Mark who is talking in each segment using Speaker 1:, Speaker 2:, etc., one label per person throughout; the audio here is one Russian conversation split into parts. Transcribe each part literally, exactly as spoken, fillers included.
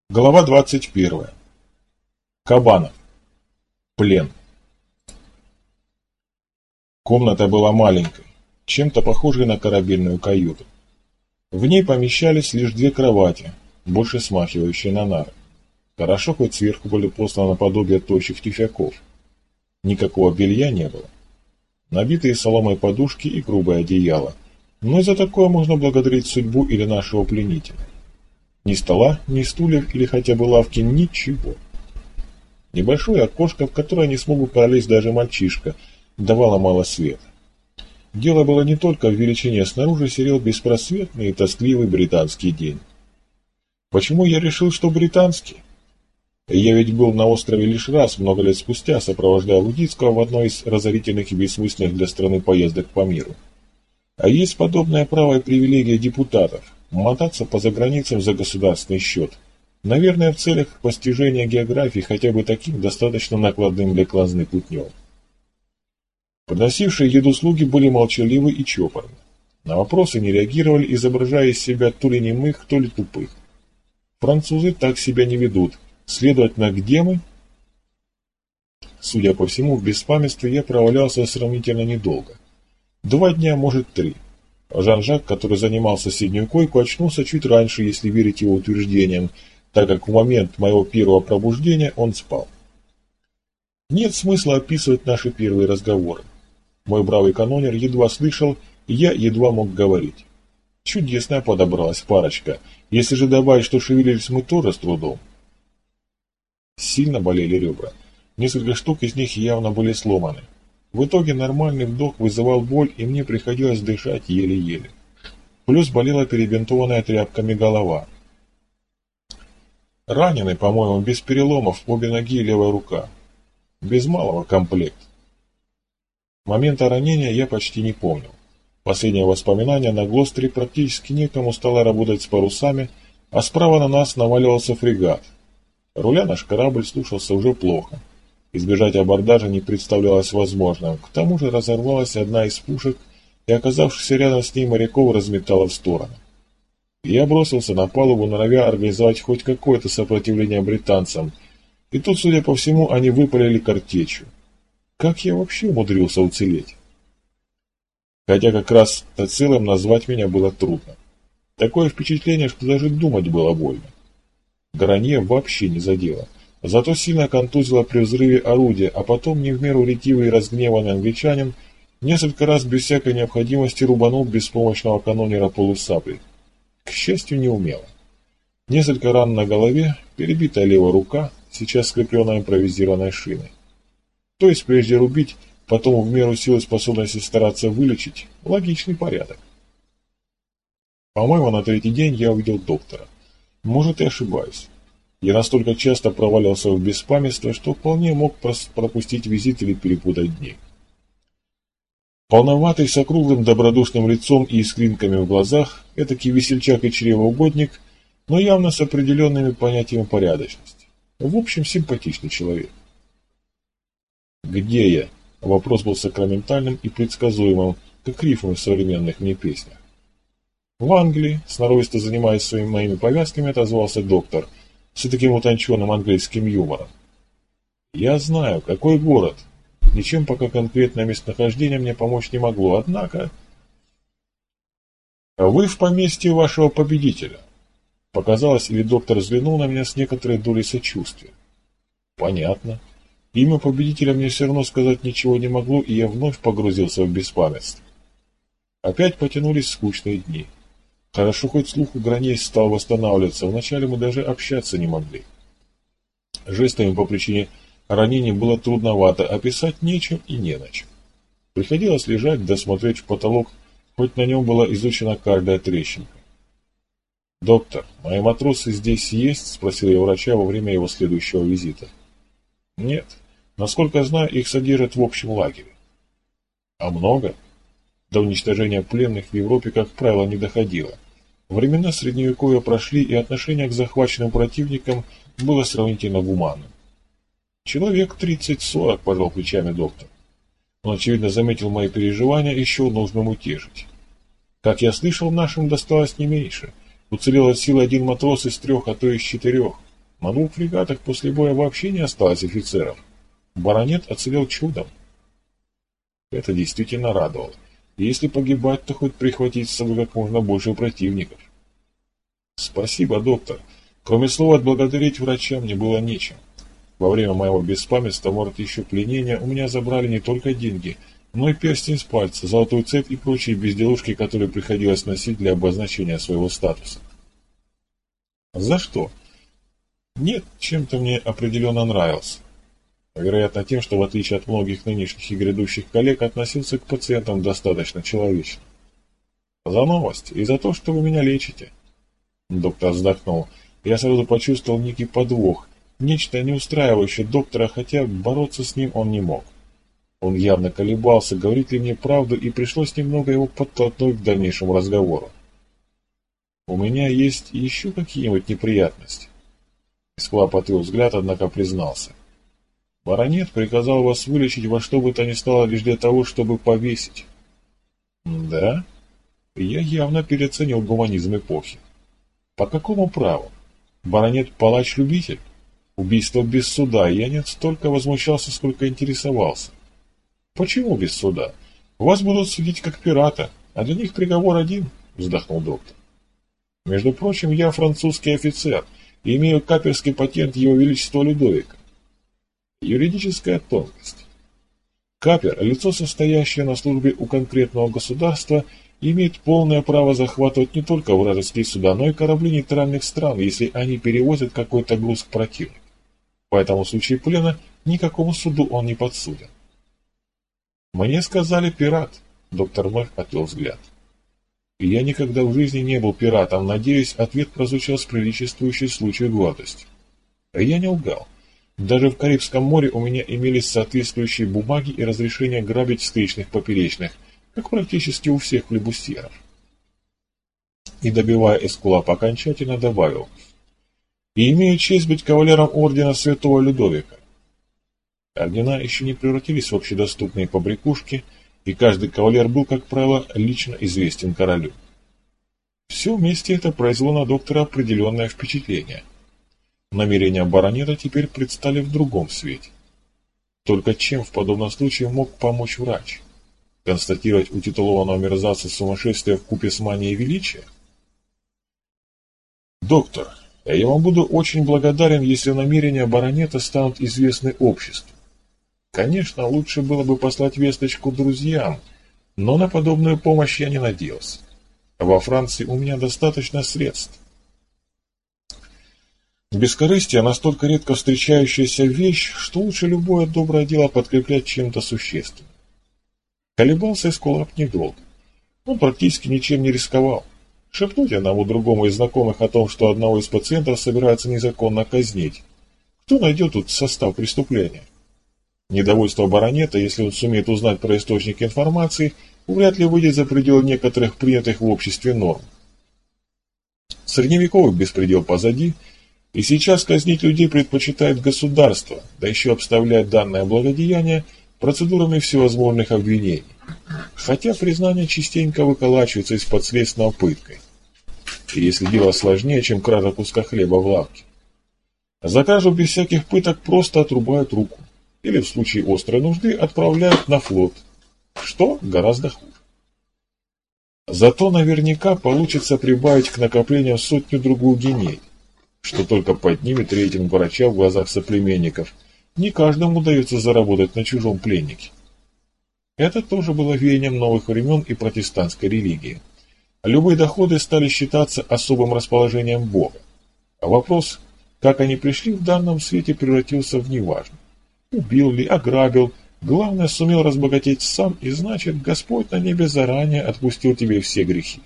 Speaker 1: Глава двадцать первая. Кабанов. Плен. Комната была маленькой, чем-то похожей на корабельную каюту. В ней помещались лишь две кровати, больше смахивающие на нары. Хорошо, хоть сверху были посланы наподобие тощих тюфяков. Никакого белья не было. Набитые соломой подушки и грубое одеяло. Но и за такое можно благодарить судьбу или нашего пленителя. Ни стола, ни стульев или хотя бы лавки, ничего. Небольшое окошко, в которое не смог бы пролезть даже мальчишка, давало мало света. Дело было не только в величине, снаружи серел беспросветный и тоскливый британский день. Почему я решил, что британский? Я ведь был на острове лишь раз, много лет спустя, сопровождая Лудицкого в одной из разорительных и бессмысленных для страны поездок по миру. А есть подобное право и привилегия депутатов – мотаться по заграницам за государственный счет. Наверное, в целях постижения географии хотя бы таким достаточно накладным для казны путем. Приносившие еду слуги были молчаливы и чопорны. На вопросы не реагировали, изображая из себя то ли немых, то ли тупых. Французы так себя не ведут. Следовательно, где мы? Судя по всему, в беспамятстве я провалялся сравнительно недолго. Два дня, может, три. Жан-Жак, который занимал соседнюю койку, очнулся чуть раньше, если верить его утверждениям, так как в момент моего первого пробуждения он спал. Нет смысла описывать наши первые разговоры. Мой бравый канонер едва слышал, и я едва мог говорить. Чудесная подобралась парочка, если же добавить, что шевелились мы тоже с трудом. Сильно болели ребра. Несколько штук из них явно были сломаны. В итоге нормальный вдох вызывал боль, и мне приходилось дышать еле-еле. Плюс болела перебинтованная тряпками голова. Раненый, по-моему, без переломов, обе ноги и левая рука. Без малого комплект. Момента ранения я почти не помнил. Последнее воспоминание: на Глостере практически некому стало работать с парусами, а справа на нас наваливался фрегат. Руля наш корабль слушался уже плохо. Избежать абордажа не представлялось возможным. К тому же разорвалась одна из пушек, и оказавшихся рядом с ней моряков разметала в стороны. Я бросился на палубу, норовя организовать хоть какое-то сопротивление британцам, и тут, судя по всему, они выпалили картечью. Как я вообще умудрился уцелеть? Хотя как раз-то целым назвать меня было трудно. Такое впечатление, что даже думать было больно. Гранье вообще не задело. Зато сильно контузило при взрыве орудия, а потом не в меру ретивый и разгневанный англичанин несколько раз без всякой необходимости рубанул беспомощного канонера полусаблей. К счастью, не умело. Несколько ран на голове, перебитая левая рука, сейчас скрепленная импровизированной шиной. То есть прежде рубить, потом в меру силы и способности стараться вылечить – логичный порядок. По-моему, на третий день я увидел доктора. Может, и ошибаюсь. Я настолько часто провалился в беспамятство, что вполне мог пропустить визит или перепутать дни. Полноватый, с округлым добродушным лицом и искринками в глазах, этакий весельчак и чревоугодник, но явно с определенными понятиями порядочности. В общем, симпатичный человек. «Где я?» Вопрос был сакраментальным и предсказуемым, как рифмы в современных мне песнях. «В Англии», сноровисто занимаясь своими моими повязками, отозвался доктор, с таким утонченным английским юмором. «Я знаю, какой город. Ничем пока конкретное местонахождение мне помочь не могло, однако...» «Вы в поместье вашего победителя». Показалось, или доктор взглянул на меня с некоторой долей сочувствия. «Понятно. Имя победителя мне все равно сказать ничего не могло, и я вновь погрузился в беспамятство. Опять потянулись скучные дни. Хорошо, хоть слух у Граней стал восстанавливаться, вначале мы даже общаться не могли. Жестами по причине ранений было трудновато, а писать нечем и не на чем. Приходилось лежать, досмотреть в потолок, хоть на нем была изучена каждая трещинка. «Доктор, мои матросы здесь есть?» – спросил я врача во время его следующего визита. «Нет. Насколько знаю, их содержат в общем лагере». «А много?» До уничтожения пленных в Европе, как правило, не доходило. Времена Средневековья прошли, и отношение к захваченным противникам было сравнительно гуманным. «Человек тридцать-сорок», – пожал плечами доктор. Он, очевидно, заметил мои переживания и счел нужным утешить. «Как я слышал, нашим досталось не меньше. Уцелел от силы один матрос из трех, а то из четырех. На двух фрегатах после боя вообще не осталось офицеров. Баронет оцелел чудом. Это действительно радовало. Если погибать, то хоть прихватить с собой как можно больше противников. Спасибо, доктор. Кроме слова отблагодарить врача мне было нечем. Во время моего беспамятства, может еще пленения, у меня забрали не только деньги, но и перстень с пальца, золотую цепь и прочие безделушки, которые приходилось носить для обозначения своего статуса. За что? Нет, чем-то мне определенно нравился. Вероятно, тем, что в отличие от многих нынешних и грядущих коллег, относился к пациентам достаточно человечно. За новость и за то, что вы меня лечите. Доктор вздохнул. Я сразу почувствовал некий подвох, нечто не устраивающее доктора, хотя бороться с ним он не мог. Он явно колебался, говорит ли мне правду, и пришлось немного его подтолкнуть к дальнейшему разговору. У меня есть еще какие-нибудь неприятности? Склап отвел взгляд, однако признался. Баронет приказал вас вылечить во что бы то ни стало лишь для того, чтобы повесить. Да? Я явно переоценил гуманизм эпохи. По какому праву? Баронет палач-любитель? Убийство без суда, я не столько возмущался, сколько интересовался. Почему без суда? Вас будут судить как пирата, а для них приговор один, вздохнул доктор. Между прочим, я французский офицер и имею каперский патент Его Величества Людовика. Юридическая тонкость. Капер, лицо, состоящее на службе у конкретного государства, имеет полное право захватывать не только вражеские суда, но и корабли нейтральных стран, если они перевозят какой-то груз к противнику. Поэтому в случае плена никакому суду он не подсуден. «Мне сказали пират», — доктор Мэх отвел взгляд. И я никогда в жизни не был пиратом, надеюсь, ответ прозвучал с приличествующей случаю гордостью. А я не лгал. Даже в Карибском море у меня имелись соответствующие бумаги и разрешения грабить встречных поперечных, как практически у всех флебустьеров. И, добивая Эскулапа окончательно, добавил: «И имею честь быть кавалером ордена Святого Людовика». Ордена еще не превратились в общедоступные побрякушки, и каждый кавалер был, как правило, лично известен королю. Все вместе это произвело на доктора определенное впечатление. Намерения баронета теперь предстали в другом свете. Только чем в подобном случае мог помочь врач? Констатировать у титулованного мерзавца сумасшествие вкупе с манией величия? «Доктор, я вам буду очень благодарен, если намерения баронета станут известны обществу. Конечно, лучше было бы послать весточку друзьям, но на подобную помощь я не надеялся. Во Франции у меня достаточно средств». Бескорыстие — настолько редко встречающаяся вещь, что лучше любое доброе дело подкреплять чем-то существенным. Колебался Эскулап недолго. Он практически ничем не рисковал. Шепнуть одному другому из знакомых о том, что одного из пациентов собираются незаконно казнить. Кто найдет тут состав преступления? Недовольство баронета, если он сумеет узнать про источник информации, вряд ли выйдет за пределы некоторых принятых в обществе норм. Средневековый беспредел позади, и сейчас казнить людей предпочитает государство, да еще обставляет данное благодеяние процедурами всевозможных обвинений. Хотя признание частенько выколачивается из-под следственного пыткой. И если дело сложнее, чем кража куска хлеба в лавке. За кражу без всяких пыток просто отрубают руку. Или в случае острой нужды отправляют на флот. Что гораздо хуже. Зато наверняка получится прибавить к накоплениям сотню-другую геней, что только поднимет рейтинг врача в глазах соплеменников. Не каждому удается заработать на чужом пленнике. Это тоже было веянием новых времен и протестантской религии. Любые доходы стали считаться особым расположением Бога. А вопрос, как они пришли в данном свете, превратился в неважно. Убил ли, ограбил, главное, сумел разбогатеть сам, и значит, Господь на небе заранее отпустил тебе все грехи.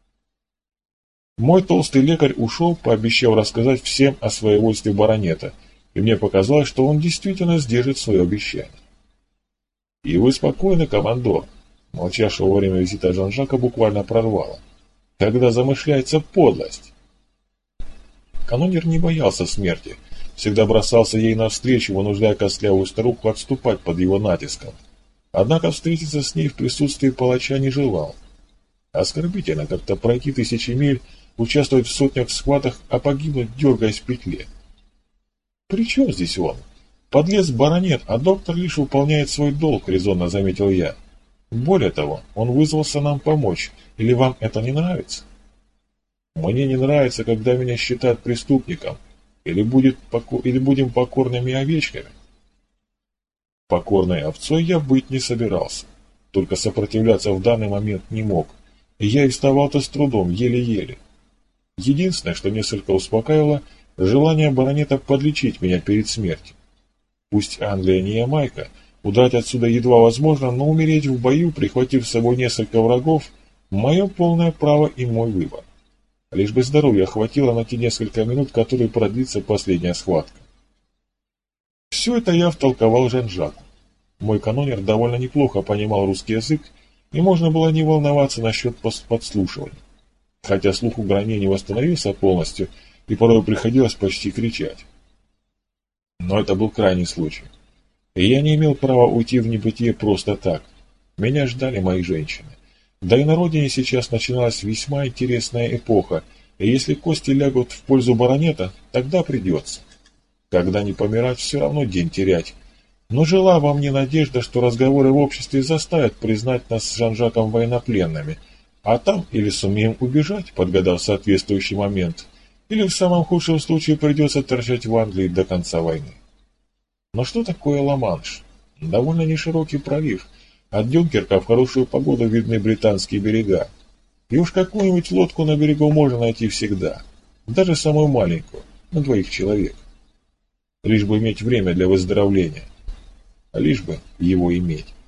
Speaker 1: Мой толстый лекарь ушел, пообещав рассказать всем о своевольстве баронета, и мне показалось, что он действительно сдержит свое обещание. «И вы спокойны, командор», — молчавшего во время визита Жан-Жака буквально прорвало. «Когда замышляется подлость». Канонир не боялся смерти, всегда бросался ей навстречу, вынуждая костлявую старуху отступать под его натиском. Однако встретиться с ней в присутствии палача не желал. Оскорбительно как-то пройти тысячи миль, участвовать в сотнях схваток, а погибнуть, дергаясь в петле. «При чем здесь он? Подлец баронет, а доктор лишь выполняет свой долг», — резонно заметил я. «Более того, он вызвался нам помочь. Или вам это не нравится?» «Мне не нравится, когда меня считают преступником. Или, будет поко... Или будем покорными овечками?» Покорной овцой я быть не собирался. Только сопротивляться в данный момент не мог. И я и вставал-то с трудом, еле-еле. Единственное, что несколько успокаивало, желание баронета подлечить меня перед смертью. Пусть Англия не Ямайка, удрать отсюда едва возможно, но умереть в бою, прихватив с собой несколько врагов, мое полное право и мой выбор. Лишь бы здоровья хватило на те несколько минут, которые продлится последняя схватка. Все это я втолковал Жан-Жаку. Мой канонер довольно неплохо понимал русский язык, и можно было не волноваться насчет подслушивания. Хотя слух у Гранье не восстановился полностью, и порой приходилось почти кричать. Но это был крайний случай. И я не имел права уйти в небытие просто так. Меня ждали мои женщины. Да и на родине сейчас начиналась весьма интересная эпоха, и если кости лягут в пользу баронета, тогда придется. Когда не помирать, все равно день терять. Но жила во мне надежда, что разговоры в обществе заставят признать нас с Жан-Жаком военнопленными, а там или сумеем убежать, подгадав соответствующий момент, или в самом худшем случае придется торчать в Англии до конца войны. Но что такое Ла-Манш? Довольно неширокий пролив. От Дюнкерка в хорошую погоду видны британские берега. И уж какую-нибудь лодку на берегу можно найти всегда. Даже самую маленькую, на двоих человек. Лишь бы иметь время для выздоровления. Лишь бы его иметь.